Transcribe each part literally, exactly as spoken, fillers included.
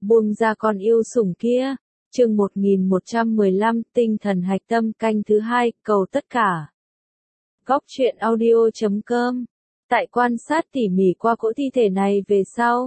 Buông ra con yêu sủng kia. Chương một nghìn một trăm mười lăm, tinh thần hạch tâm canh thứ hai, cầu tất cả. Góc truyện audio chấm com. Tại quan sát tỉ mỉ qua cỗ thi thể này về sau,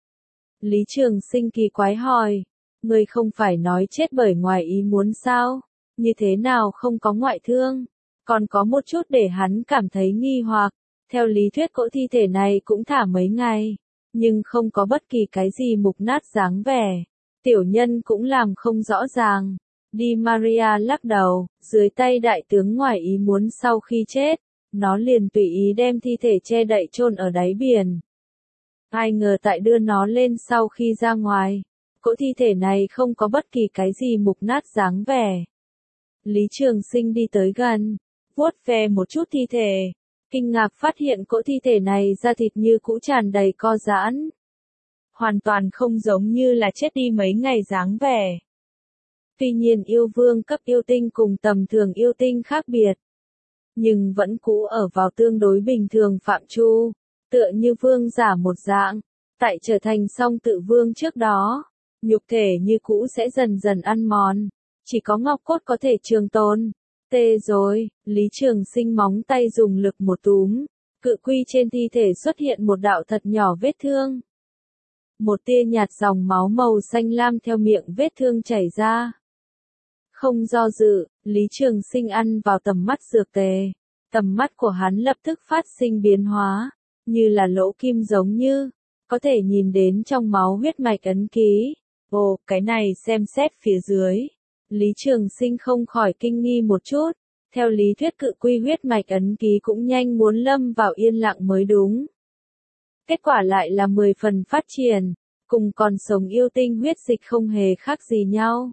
Lý Trường Sinh kỳ quái hỏi, ngươi không phải nói chết bởi ngoài ý muốn sao? Như thế nào không có ngoại thương? Còn có một chút để hắn cảm thấy nghi hoặc, theo lý thuyết cỗ thi thể này cũng thả mấy ngày, nhưng không có bất kỳ cái gì mục nát dáng vẻ. Tiểu nhân cũng làm không rõ ràng. Di Maria lắc đầu, dưới tay đại tướng ngoài ý muốn sau khi chết, nó liền tùy ý đem thi thể che đậy chôn ở đáy biển. Ai ngờ tại đưa nó lên sau khi ra ngoài, cỗ thi thể này không có bất kỳ cái gì mục nát dáng vẻ. Lý Trường Sinh đi tới gần, vuốt ve một chút thi thể, kinh ngạc phát hiện cỗ thi thể này da thịt như cũ tràn đầy co giãn. Hoàn toàn không giống như là chết đi mấy ngày dáng vẻ. Tuy nhiên yêu vương cấp yêu tinh cùng tầm thường yêu tinh khác biệt, nhưng vẫn cũ ở vào tương đối bình thường phạm chu, tựa như vương giả một dạng. Tại trở thành song tự vương trước đó, nhục thể như cũ sẽ dần dần ăn mòn, chỉ có ngọc cốt có thể trường tồn. Tê rồi, Lý Trường Sinh móng tay dùng lực một túm, cự quy trên thi thể xuất hiện một đạo thật nhỏ vết thương. Một tia nhạt dòng máu màu xanh lam theo miệng vết thương chảy ra. Không do dự, Lý Trường Sinh ăn vào tầm mắt dược tề. Tầm mắt của hắn lập tức phát sinh biến hóa, như là lỗ kim giống như, có thể nhìn đến trong máu huyết mạch ấn ký. Ồ, cái này xem xét phía dưới. Lý Trường Sinh không khỏi kinh nghi một chút. Theo lý thuyết cự quy huyết mạch ấn ký cũng nhanh muốn lâm vào yên lặng mới đúng. Kết quả lại là mười phần phát triển, cùng còn sống yêu tinh huyết dịch không hề khác gì nhau.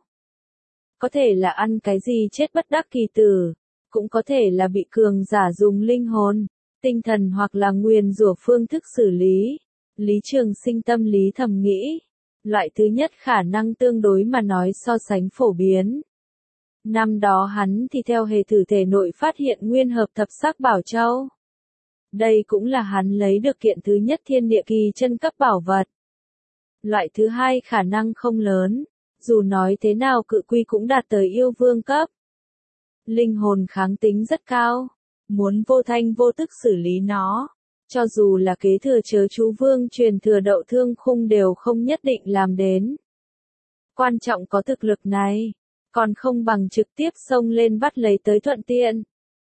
Có thể là ăn cái gì chết bất đắc kỳ tử, cũng có thể là bị cường giả dùng linh hồn, tinh thần hoặc là nguyền rủa phương thức xử lý. Lý Trường Sinh tâm lý thầm nghĩ, loại thứ nhất khả năng tương đối mà nói so sánh phổ biến. Năm đó hắn thì theo hề thử thể nội phát hiện nguyên hợp thập sắc bảo châu. Đây cũng là hắn lấy được kiện thứ nhất thiên địa kỳ chân cấp bảo vật. Loại thứ hai khả năng không lớn, dù nói thế nào cự quy cũng đạt tới yêu vương cấp. Linh hồn kháng tính rất cao, muốn vô thanh vô tức xử lý nó, cho dù là kế thừa chớ chú vương truyền thừa đậu thương khung đều không nhất định làm đến. Quan trọng có thực lực này, còn không bằng trực tiếp xông lên bắt lấy tới thuận tiện.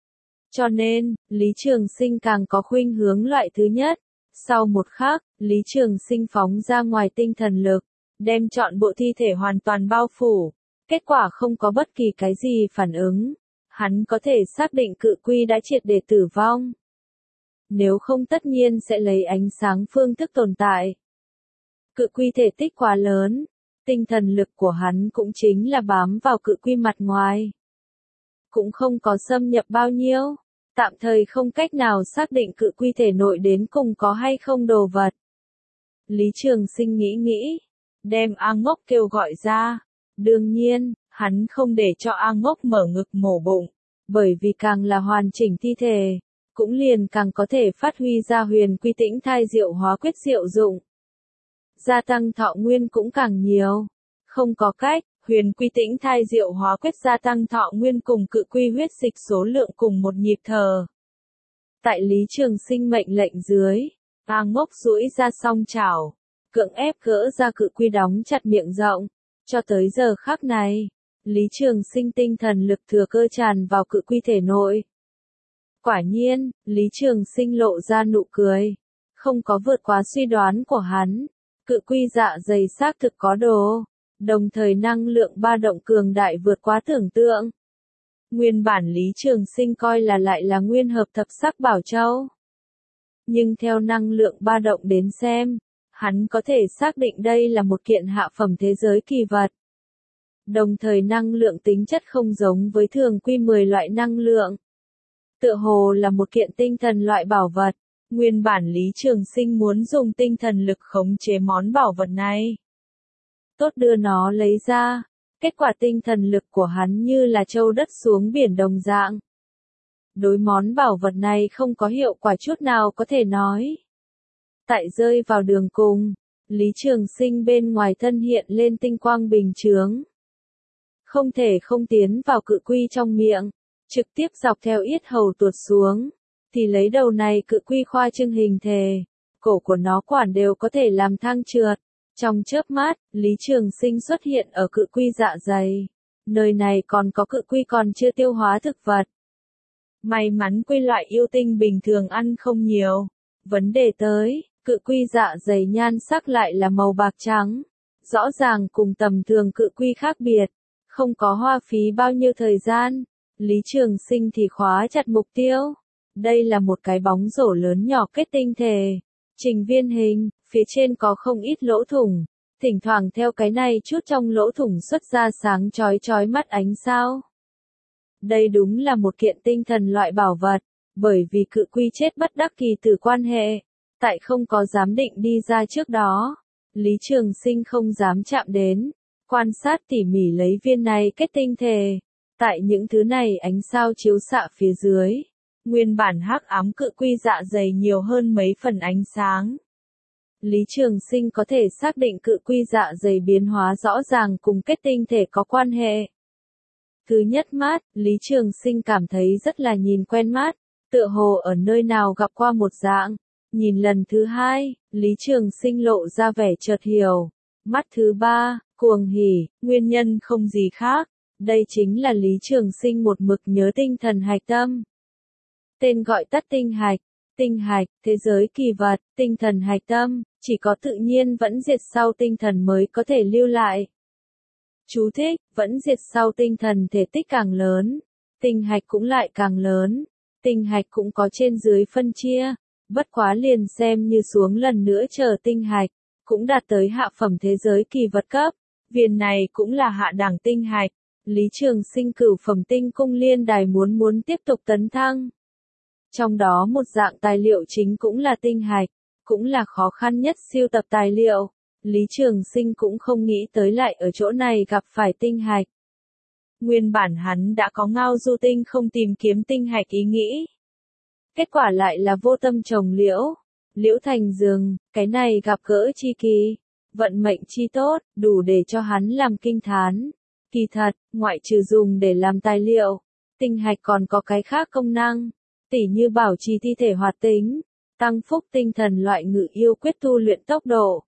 Cho nên, Lý Trường Sinh càng có khuynh hướng loại thứ nhất. Sau một khắc, Lý Trường Sinh phóng ra ngoài tinh thần lực, đem trọn bộ thi thể hoàn toàn bao phủ. Kết quả không có bất kỳ cái gì phản ứng. Hắn có thể xác định cự quy đã triệt để tử vong. Nếu không tất nhiên sẽ lấy ánh sáng phương thức tồn tại. Cự quy thể tích quá lớn, tinh thần lực của hắn cũng chính là bám vào cự quy mặt ngoài. Cũng không có xâm nhập bao nhiêu, tạm thời không cách nào xác định cự quy thể nội đến cùng có hay không đồ vật. Lý Trường Sinh nghĩ nghĩ, đem A Ngốc kêu gọi ra. Đương nhiên, hắn không để cho A Ngốc mở ngực mổ bụng, bởi vì càng là hoàn chỉnh thi thể, cũng liền càng có thể phát huy ra huyền quy tĩnh thai diệu hóa quyết diệu dụng. Gia tăng thọ nguyên cũng càng nhiều. Không có cách, huyền quy tĩnh thai diệu hóa quyết gia tăng thọ nguyên cùng cự quy huyết dịch số lượng cùng một nhịp thở. Tại Lý Trường Sinh mệnh lệnh dưới, A Ngốc duỗi ra song chảo, cưỡng ép gỡ ra cự quy đóng chặt miệng rộng. Cho tới giờ khắc này, Lý Trường Sinh tinh thần lực thừa cơ tràn vào cự quy thể nội. Quả nhiên, Lý Trường Sinh lộ ra nụ cười. Không có vượt quá suy đoán của hắn. Cự quy dạ dày xác thực có đồ. Đồng thời năng lượng ba động cường đại vượt quá tưởng tượng. Nguyên bản Lý Trường Sinh coi là lại là nguyên hợp thập sắc bảo châu. Nhưng theo năng lượng ba động đến xem, hắn có thể xác định đây là một kiện hạ phẩm thế giới kỳ vật. Đồng thời năng lượng tính chất không giống với thường quy mười loại năng lượng. Tựa hồ là một kiện tinh thần loại bảo vật. Nguyên bản Lý Trường Sinh muốn dùng tinh thần lực khống chế món bảo vật này. Tốt đưa nó lấy ra, kết quả tinh thần lực của hắn như là châu đất xuống biển đồng dạng. Đối món bảo vật này không có hiệu quả chút nào có thể nói. Tại rơi vào đường cùng, Lý Trường Sinh bên ngoài thân hiện lên tinh quang bình chướng. Không thể không tiến vào cự quy trong miệng, trực tiếp dọc theo yết hầu tuột xuống, thì lấy đầu này cự quy khoa trương hình thể, cổ của nó quản đều có thể làm thang trượt. Trong chớp mắt, Lý Trường Sinh xuất hiện ở cự quy dạ dày. Nơi này còn có cự quy còn chưa tiêu hóa thực vật. May mắn quy loại yêu tinh bình thường ăn không nhiều. Vấn đề tới, cự quy dạ dày nhan sắc lại là màu bạc trắng. Rõ ràng cùng tầm thường cự quy khác biệt. Không có hoa phí bao nhiêu thời gian. Lý Trường Sinh thì khóa chặt mục tiêu. Đây là một cái bóng rổ lớn nhỏ kết tinh thể. Trình viên hình, phía trên có không ít lỗ thủng. Thỉnh thoảng theo cái này chút trong lỗ thủng xuất ra sáng chói chói mắt ánh sao. Đây đúng là một kiện tinh thần loại bảo vật, bởi vì cự quy chết bất đắc kỳ từ quan hệ, tại không có giám định đi ra trước đó, Lý Trường Sinh không dám chạm đến, quan sát tỉ mỉ lấy viên này kết tinh thể, tại những thứ này ánh sao chiếu xạ phía dưới, nguyên bản hắc ám cự quy dạ dày nhiều hơn mấy phần ánh sáng. Lý Trường Sinh có thể xác định cự quy dạ dày biến hóa rõ ràng cùng kết tinh thể có quan hệ. Thứ nhất mắt, Lý Trường Sinh cảm thấy rất là nhìn quen mắt, tựa hồ ở nơi nào gặp qua một dạng. Nhìn lần thứ hai, Lý Trường Sinh lộ ra vẻ chợt hiểu. Mắt thứ ba, cuồng hỉ, nguyên nhân không gì khác. Đây chính là Lý Trường Sinh một mực nhớ tinh thần hạch tâm. Tên gọi tắt tinh hạch. Tinh hạch, thế giới kỳ vật, tinh thần hạch tâm, chỉ có tự nhiên vẫn diệt sau tinh thần mới có thể lưu lại. Chú thích, vẫn diệt sau tinh thần thể tích càng lớn, tinh hạch cũng lại càng lớn, tinh hạch cũng có trên dưới phân chia, bất quá liền xem như xuống lần nữa chờ tinh hạch, cũng đạt tới hạ phẩm thế giới kỳ vật cấp, viên này cũng là hạ đẳng tinh hạch, Lý Trường Sinh cửu phẩm tinh cung liên đài muốn muốn tiếp tục tấn thăng. Trong đó một dạng tài liệu chính cũng là tinh hạch, cũng là khó khăn nhất siêu tập tài liệu. Lý Trường Sinh cũng không nghĩ tới lại ở chỗ này gặp phải tinh hạch. Nguyên bản hắn đã có ngao du tinh không tìm kiếm tinh hạch ý nghĩ. Kết quả lại là vô tâm trồng liễu. Liễu thành rừng, cái này gặp gỡ chi kỳ. Vận mệnh chi tốt, đủ để cho hắn làm kinh thán. Kỳ thật, ngoại trừ dùng để làm tài liệu, tinh hạch còn có cái khác công năng. Tỉ như bảo trì thi thể hoạt tính, tăng phúc tinh thần loại ngự yêu quyết tu luyện tốc độ.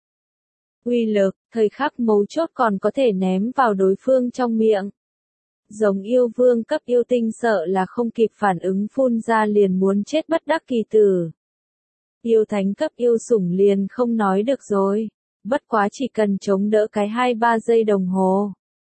Uy lực, thời khắc mấu chốt còn có thể ném vào đối phương trong miệng. Giống yêu vương cấp yêu tinh sợ là không kịp phản ứng phun ra liền muốn chết bất đắc kỳ tử. Yêu thánh cấp yêu sủng liền không nói được rồi, bất quá chỉ cần chống đỡ cái hai ba giây đồng hồ.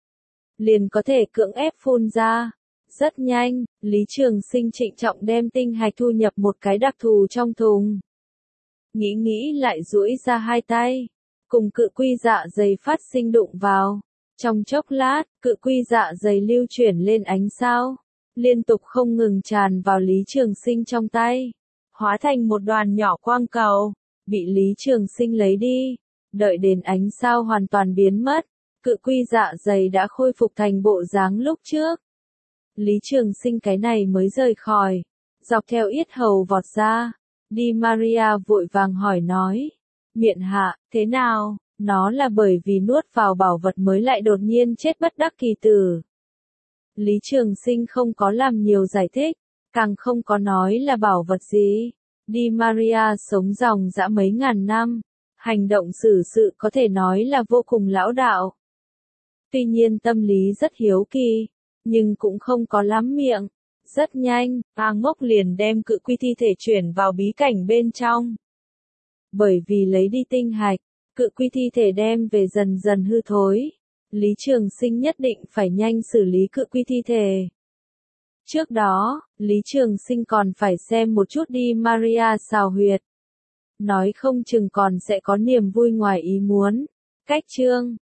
Liền có thể cưỡng ép phun ra. Rất nhanh, Lý Trường Sinh trịnh trọng đem tinh hạch thu nhập một cái đặc thù trong thùng. Nghĩ nghĩ lại duỗi ra hai tay, cùng cự quy dạ dày phát sinh đụng vào. Trong chốc lát, cự quy dạ dày lưu chuyển lên ánh sao, liên tục không ngừng tràn vào Lý Trường Sinh trong tay, hóa thành một đoàn nhỏ quang cầu, bị Lý Trường Sinh lấy đi. Đợi đến ánh sao hoàn toàn biến mất, cự quy dạ dày đã khôi phục thành bộ dáng lúc trước. Lý Trường Sinh cái này mới rời khỏi, dọc theo yết hầu vọt ra, Di Maria vội vàng hỏi nói, miện hạ, thế nào, nó là bởi vì nuốt vào bảo vật mới lại đột nhiên chết bất đắc kỳ tử. Lý Trường Sinh không có làm nhiều giải thích, càng không có nói là bảo vật gì. Di Maria sống dòng dã mấy ngàn năm, hành động xử sự có thể nói là vô cùng lão đạo. Tuy nhiên tâm lý rất hiếu kỳ, nhưng cũng không có lắm miệng. Rất nhanh, A Ngốc liền đem cự quy thi thể chuyển vào bí cảnh bên trong. Bởi vì lấy đi tinh hạch, cự quy thi thể đem về dần dần hư thối. Lý Trường Sinh nhất định phải nhanh xử lý cự quy thi thể. Trước đó, Lý Trường Sinh còn phải xem một chút Di Maria xào huyệt. Nói không chừng còn sẽ có niềm vui ngoài ý muốn. Cách chương